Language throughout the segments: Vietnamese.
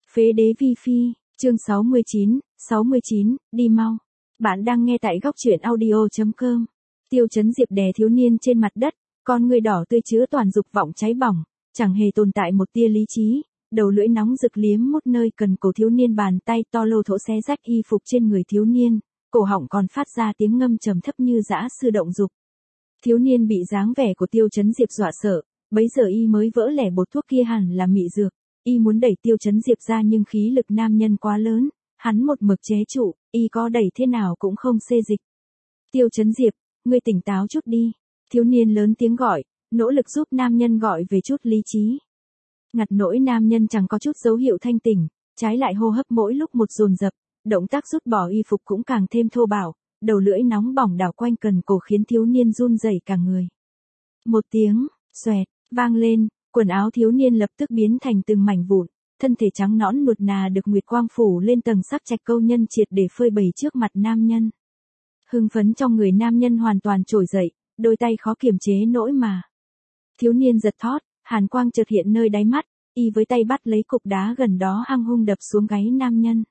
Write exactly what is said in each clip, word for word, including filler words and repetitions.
Phế đế vi phi, chương sáu mươi chín, sáu mươi chín, đi mau. Bạn đang nghe tại góc truyện audio chấm com. Tiêu Chấn Diệp đè thiếu niên trên mặt đất, con người đỏ tươi chứa toàn dục vọng cháy bỏng, chẳng hề tồn tại một tia lý trí, đầu lưỡi nóng rực liếm mút nơi cần cổ thiếu niên, bàn tay to lô thỗ xé rách y phục trên người thiếu niên, cổ họng còn phát ra tiếng ngâm trầm thấp như dã sư động dục. Thiếu niên bị dáng vẻ của Tiêu Chấn Diệp dọa sợ, bấy giờ y mới vỡ lẻ bột thuốc kia hẳn là mị dược. Y muốn đẩy Tiêu Chấn Diệp ra nhưng khí lực nam nhân quá lớn, hắn một mực chế trụ, y có đẩy thế nào cũng không xê dịch. Tiêu Chấn Diệp, ngươi tỉnh táo chút đi. Thiếu niên lớn tiếng gọi, nỗ lực giúp nam nhân gọi về chút lý trí. Ngặt nỗi nam nhân chẳng có chút dấu hiệu thanh tỉnh, trái lại hô hấp mỗi lúc một dồn dập, động tác rút bỏ y phục cũng càng thêm thô bạo, đầu lưỡi nóng bỏng đảo quanh cần cổ khiến thiếu niên run rẩy cả người. Một tiếng, xoẹt, vang lên. Quần áo thiếu niên lập tức biến thành từng mảnh vụn, thân thể trắng nõn nuột nà được nguyệt quang phủ lên tầng sắc trạch câu nhân triệt để phơi bày trước mặt nam nhân. Hưng phấn trong người nam nhân hoàn toàn trỗi dậy, đôi tay khó kiềm chế nỗi mà. Thiếu niên giật thót, hàn quang chợt hiện nơi đáy mắt, y với tay bắt lấy cục đá gần đó hăng hung đập xuống gáy nam nhân.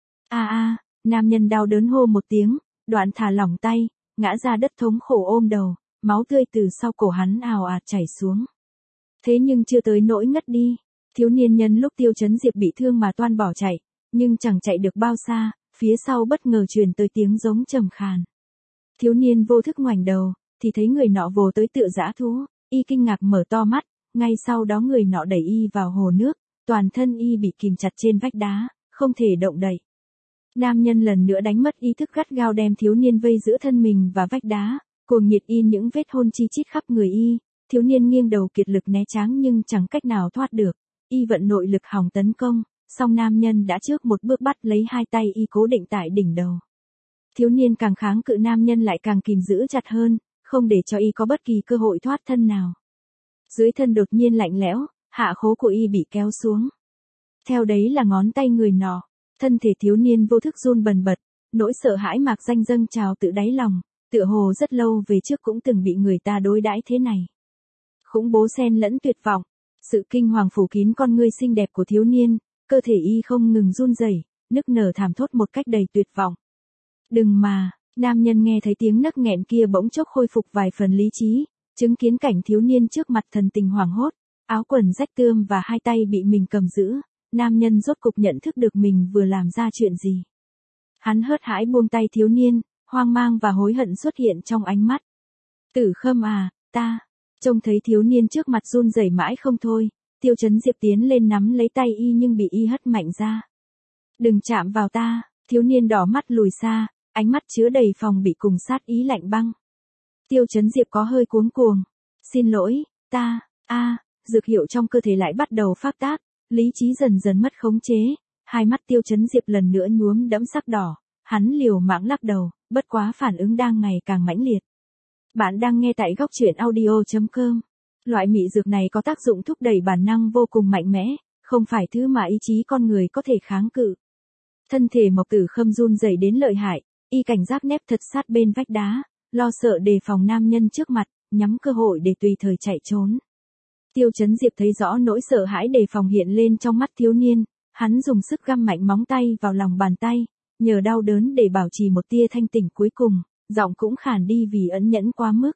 A a, nam nhân đau đớn hô một tiếng, đoạn thả lỏng tay, ngã ra đất thống khổ ôm đầu, máu tươi từ sau cổ hắn ào ạt chảy xuống. Thế nhưng chưa tới nỗi ngất đi, thiếu niên nhân lúc Tiêu Chấn Diệp bị thương mà toan bỏ chạy, nhưng chẳng chạy được bao xa, phía sau bất ngờ truyền tới tiếng giống trầm khàn. Thiếu niên vô thức ngoảnh đầu, thì thấy người nọ vồ tới tựa dã thú, y kinh ngạc mở to mắt, ngay sau đó người nọ đẩy y vào hồ nước, toàn thân y bị kìm chặt trên vách đá, không thể động đậy. Nam nhân lần nữa đánh mất ý thức gắt gao đem thiếu niên vây giữa thân mình và vách đá, cuồng nhiệt in những vết hôn chi chít khắp người y. Thiếu niên nghiêng đầu kiệt lực né tránh nhưng chẳng cách nào thoát được, y vận nội lực hòng tấn công, song nam nhân đã trước một bước bắt lấy hai tay y cố định tại đỉnh đầu. Thiếu niên càng kháng cự nam nhân lại càng kìm giữ chặt hơn, không để cho y có bất kỳ cơ hội thoát thân nào. Dưới thân đột nhiên lạnh lẽo, hạ khố của y bị kéo xuống. Theo đấy là ngón tay người nọ, thân thể thiếu niên vô thức run bần bật, nỗi sợ hãi mạc danh dâng trào tự đáy lòng, tựa hồ rất lâu về trước cũng từng bị người ta đối đãi thế này. Khủng bố xen lẫn tuyệt vọng, sự kinh hoàng phủ kín con ngươi xinh đẹp của thiếu niên, cơ thể y không ngừng run rẩy, nức nở thảm thốt một cách đầy tuyệt vọng. Đừng mà, nam nhân nghe thấy tiếng nấc nghẹn kia bỗng chốc khôi phục vài phần lý trí, chứng kiến cảnh thiếu niên trước mặt thần tình hoảng hốt, áo quần rách tươm và hai tay bị mình cầm giữ, nam nhân rốt cục nhận thức được mình vừa làm ra chuyện gì. Hắn hớt hãi buông tay thiếu niên, hoang mang và hối hận xuất hiện trong ánh mắt. Tử Khâm à, ta... Trông thấy thiếu niên trước mặt run rẩy mãi không thôi, Tiêu Chấn Diệp tiến lên nắm lấy tay y nhưng bị y hất mạnh ra. Đừng chạm vào ta, thiếu niên đỏ mắt lùi xa, ánh mắt chứa đầy phòng bị cùng sát ý lạnh băng. Tiêu Chấn Diệp có hơi cuống cuồng. Xin lỗi, ta, a, dược hiệu trong cơ thể lại bắt đầu phát tác, lý trí dần dần mất khống chế, hai mắt Tiêu Chấn Diệp lần nữa nhuốm đẫm sắc đỏ, hắn liều mạng lắc đầu, bất quá phản ứng đang ngày càng mãnh liệt. Bạn đang nghe tại góc truyện audio chấm com. Loại mị dược này có tác dụng thúc đẩy bản năng vô cùng mạnh mẽ, không phải thứ mà ý chí con người có thể kháng cự. Thân thể Mộc Tử Khâm run rẩy đến lợi hại, y cảnh giác nép thật sát bên vách đá, lo sợ đề phòng nam nhân trước mặt, nhắm cơ hội để tùy thời chạy trốn. Tiêu Chấn Diệp thấy rõ nỗi sợ hãi đề phòng hiện lên trong mắt thiếu niên, hắn dùng sức găm mạnh móng tay vào lòng bàn tay, nhờ đau đớn để bảo trì một tia thanh tỉnh cuối cùng. Giọng cũng khàn đi vì ẩn nhẫn quá mức.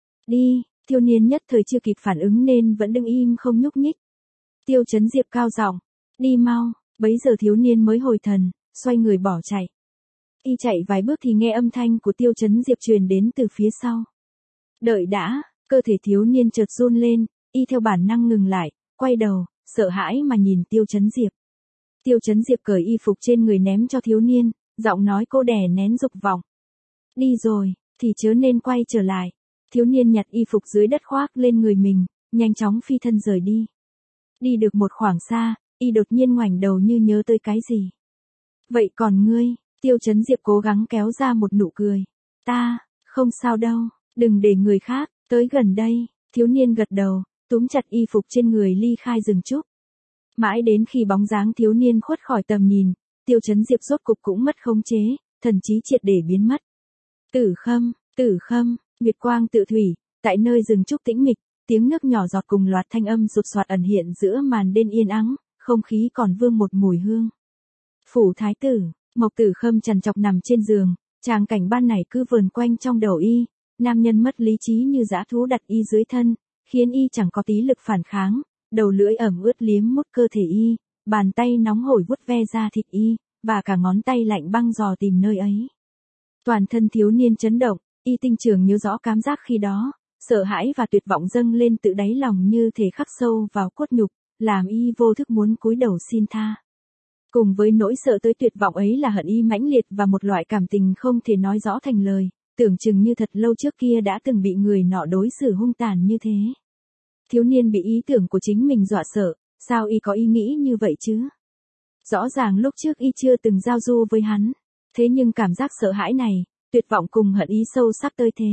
Đi, thiếu niên nhất thời chưa kịp phản ứng nên vẫn đứng im không nhúc nhích. Tiêu Chấn Diệp cao giọng, đi mau, bấy giờ thiếu niên mới hồi thần, xoay người bỏ chạy. Y chạy vài bước thì nghe âm thanh của Tiêu Chấn Diệp truyền đến từ phía sau. Đợi đã, cơ thể thiếu niên chợt run lên, y theo bản năng ngừng lại, quay đầu, sợ hãi mà nhìn Tiêu Chấn Diệp. Tiêu Chấn Diệp cởi y phục trên người ném cho thiếu niên, giọng nói cô đè nén dục vọng. Đi rồi, thì chớ nên quay trở lại. Thiếu niên nhặt y phục dưới đất khoác lên người mình, nhanh chóng phi thân rời đi. Đi được một khoảng xa, y đột nhiên ngoảnh đầu như nhớ tới cái gì. Vậy còn ngươi, Tiêu Chấn Diệp cố gắng kéo ra một nụ cười. Ta, không sao đâu, đừng để người khác, tới gần đây. Thiếu niên gật đầu, túm chặt y phục trên người ly khai rừng trúc. Mãi đến khi bóng dáng thiếu niên khuất khỏi tầm nhìn, Tiêu Chấn Diệp rốt cục cũng mất khống chế, thần trí triệt để biến mất. Tử Khâm, Tử Khâm, nguyệt quang tự thủy, tại nơi rừng trúc tĩnh mịch, tiếng nước nhỏ giọt cùng loạt thanh âm sụt soạt ẩn hiện giữa màn đêm yên ắng, không khí còn vương một mùi hương. Phủ thái tử, Mộc Tử Khâm trằn trọc nằm trên giường, tràng cảnh ban này cứ vờn quanh trong đầu y, nam nhân mất lý trí như dã thú đặt y dưới thân, khiến y chẳng có tí lực phản kháng, đầu lưỡi ẩm ướt liếm mút cơ thể y, bàn tay nóng hổi vuốt ve da thịt y, và cả ngón tay lạnh băng dò tìm nơi ấy. Toàn thân thiếu niên chấn động, y tinh trường nhớ rõ cảm giác khi đó, sợ hãi và tuyệt vọng dâng lên tự đáy lòng như thể khắc sâu vào cốt nhục, làm y vô thức muốn cúi đầu xin tha. Cùng với nỗi sợ tới tuyệt vọng ấy là hận y mãnh liệt và một loại cảm tình không thể nói rõ thành lời, tưởng chừng như thật lâu trước kia đã từng bị người nọ đối xử hung tàn như thế. Thiếu niên bị ý tưởng của chính mình dọa sợ, sao y có ý nghĩ như vậy chứ? Rõ ràng lúc trước y chưa từng giao du với hắn, thế nhưng cảm giác sợ hãi này, tuyệt vọng cùng hận ý sâu sắc tới thế.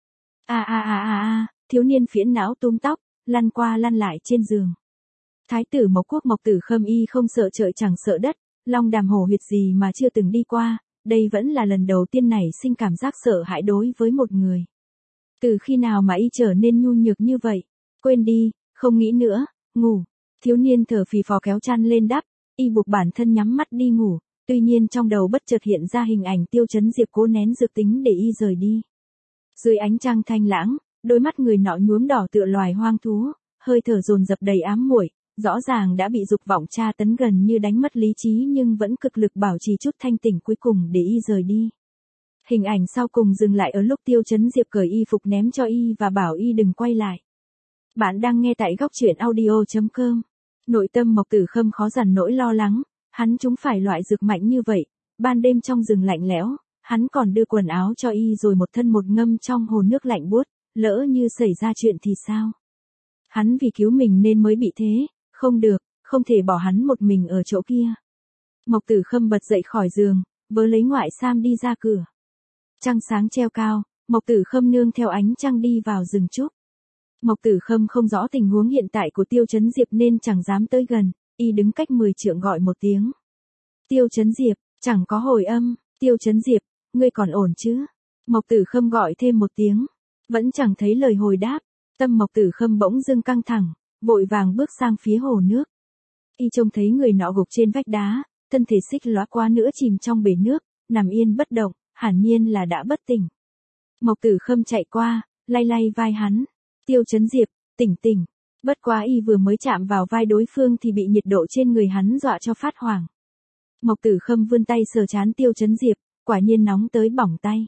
A a a a a, thiếu niên phiến não túm tóc, lăn qua lăn lại trên giường. Thái tử Mộc Quốc Mộc Tử Khâm y không sợ trời chẳng sợ đất, long đàm hổ huyệt gì mà chưa từng đi qua, đây vẫn là lần đầu tiên nảy sinh cảm giác sợ hãi đối với một người. Từ khi nào mà y trở nên nhu nhược như vậy? Quên đi, không nghĩ nữa, ngủ. Thiếu niên thở phì phò kéo chăn lên đắp, y buộc bản thân nhắm mắt đi ngủ, tuy nhiên trong đầu bất chợt hiện ra hình ảnh Tiêu Chấn Diệp cố nén dược tính để y rời đi. Dưới ánh trăng thanh lãng, đôi mắt người nọ nhuốm đỏ tựa loài hoang thú, hơi thở dồn dập đầy ám muội, rõ ràng đã bị dục vọng tra tấn gần như đánh mất lý trí nhưng vẫn cực lực bảo trì chút thanh tỉnh cuối cùng để y rời đi. Hình ảnh sau cùng dừng lại ở lúc Tiêu Chấn Diệp cởi y phục ném cho y và bảo y đừng quay lại. Bạn đang nghe tại góc truyện audio chấm com. Nội tâm Mộc Tử Khâm khó dằn nỗi lo lắng, hắn trúng phải loại dược mạnh như vậy, ban đêm trong rừng lạnh lẽo, hắn còn đưa quần áo cho y rồi một thân một ngâm trong hồ nước lạnh buốt, lỡ như xảy ra chuyện thì sao? Hắn vì cứu mình nên mới bị thế, không được, không thể bỏ hắn một mình ở chỗ kia. Mộc Tử Khâm bật dậy khỏi giường, vớ lấy ngoại sam đi ra cửa. Trăng sáng treo cao, Mộc Tử Khâm nương theo ánh trăng đi vào rừng trúc. Mộc Tử Khâm không rõ tình huống hiện tại của Tiêu Chấn Diệp nên chẳng dám tới gần, y đứng cách mười trượng gọi một tiếng. Tiêu Chấn Diệp, chẳng có hồi âm, Tiêu Chấn Diệp, ngươi còn ổn chứ? Mộc Tử Khâm gọi thêm một tiếng, vẫn chẳng thấy lời hồi đáp, tâm Mộc Tử Khâm bỗng dưng căng thẳng, vội vàng bước sang phía hồ nước. Y trông thấy người nọ gục trên vách đá, thân thể xích lóa quá nữa chìm trong bể nước, nằm yên bất động, hẳn nhiên là đã bất tỉnh. Mộc Tử Khâm chạy qua, lay lay vai hắn. Tiêu Chấn Diệp, tỉnh tỉnh. Bất quá y vừa mới chạm vào vai đối phương thì bị nhiệt độ trên người hắn dọa cho phát hoảng. Mộc Tử Khâm vươn tay sờ trán Tiêu Chấn Diệp, quả nhiên nóng tới bỏng tay.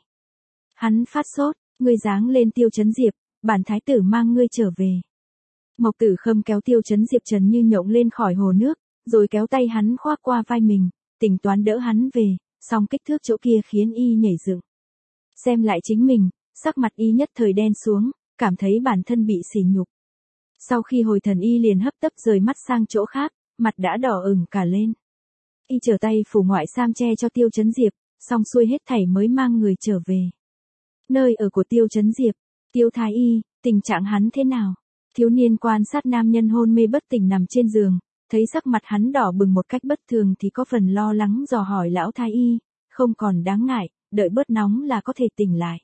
Hắn phát sốt, ngươi giáng lên Tiêu Chấn Diệp, bản thái tử mang ngươi trở về. Mộc Tử Khâm kéo Tiêu Chấn Diệp trần như nhộng lên khỏi hồ nước, rồi kéo tay hắn khoác qua vai mình, tính toán đỡ hắn về, song kích thước chỗ kia khiến y nhảy dựng. Xem lại chính mình, sắc mặt y nhất thời đen xuống, cảm thấy bản thân bị sỉ nhục. Sau khi hồi thần y liền hấp tấp rời mắt sang chỗ khác, mặt đã đỏ ửng cả lên. Y trở tay phủ ngoại sam che cho Tiêu Chấn Diệp, xong xuôi hết thảy mới mang người trở về. Nơi ở của Tiêu Chấn Diệp, Tiêu Thái Y, tình trạng hắn thế nào? Thiếu niên quan sát nam nhân hôn mê bất tỉnh nằm trên giường, thấy sắc mặt hắn đỏ bừng một cách bất thường thì có phần lo lắng dò hỏi lão Thái Y, không còn đáng ngại, đợi bớt nóng là có thể tỉnh lại.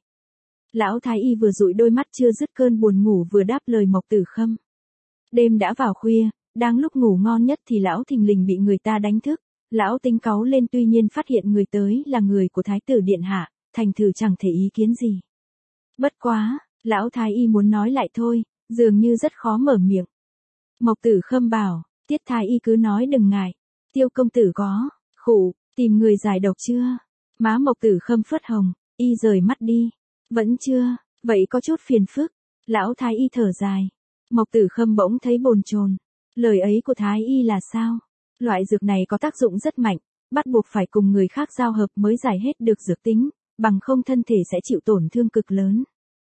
Lão Thái Y vừa dụi đôi mắt chưa dứt cơn buồn ngủ vừa đáp lời Mộc Tử Khâm. Đêm đã vào khuya, đang lúc ngủ ngon nhất thì lão thình lình bị người ta đánh thức, lão tính cáu lên tuy nhiên phát hiện người tới là người của Thái tử điện hạ, thành thử chẳng thể ý kiến gì. Bất quá, lão Thái Y muốn nói lại thôi, dường như rất khó mở miệng. Mộc Tử Khâm bảo, Tiết Thái Y cứ nói đừng ngại, Tiêu công tử có, khụ, tìm người giải độc chưa? Má Mộc Tử Khâm phớt hồng, y rời mắt đi. Vẫn chưa, vậy có chút phiền phức. Lão Thái Y thở dài. Mộc Tử Khâm bỗng thấy bồn chồn. Lời ấy của Thái Y là sao? Loại dược này có tác dụng rất mạnh, bắt buộc phải cùng người khác giao hợp mới giải hết được dược tính, bằng không thân thể sẽ chịu tổn thương cực lớn.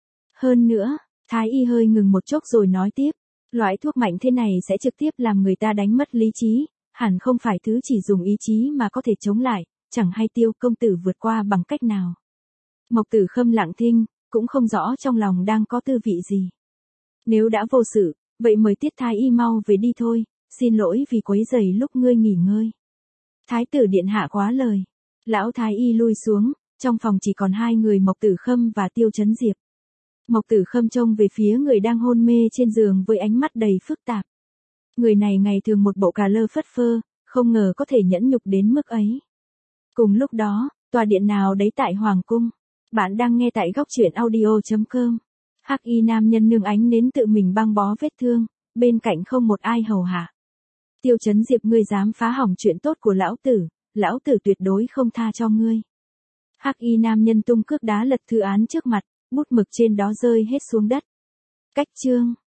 Hơn nữa, Thái Y hơi ngừng một chốc rồi nói tiếp, loại thuốc mạnh thế này sẽ trực tiếp làm người ta đánh mất lý trí, hẳn không phải thứ chỉ dùng ý chí mà có thể chống lại, chẳng hay Tiêu công tử vượt qua bằng cách nào. Mộc Tử Khâm lặng thinh, cũng không rõ trong lòng đang có tư vị gì. Nếu đã vô sự, vậy mời Tiết Thái Y mau về đi thôi, xin lỗi vì quấy rầy lúc ngươi nghỉ ngơi. Thái tử điện hạ quá lời. Lão Thái Y lui xuống, trong phòng chỉ còn hai người Mộc Tử Khâm và Tiêu Chấn Diệp. Mộc Tử Khâm trông về phía người đang hôn mê trên giường với ánh mắt đầy phức tạp. Người này ngày thường một bộ cà lơ phất phơ, không ngờ có thể nhẫn nhục đến mức ấy. Cùng lúc đó, tòa điện nào đấy tại Hoàng cung. Bạn đang nghe tại góc chuyện audio chấm com. Hắc y nam nhân nương ánh nến tự mình băng bó vết thương, bên cạnh không một ai hầu hạ. Tiêu Chấn Diệp, ngươi dám phá hỏng chuyện tốt của lão tử, lão tử tuyệt đối không tha cho ngươi. Hắc y nam nhân tung cước đá lật thư án trước mặt, bút mực trên đó rơi hết xuống đất. Cách chương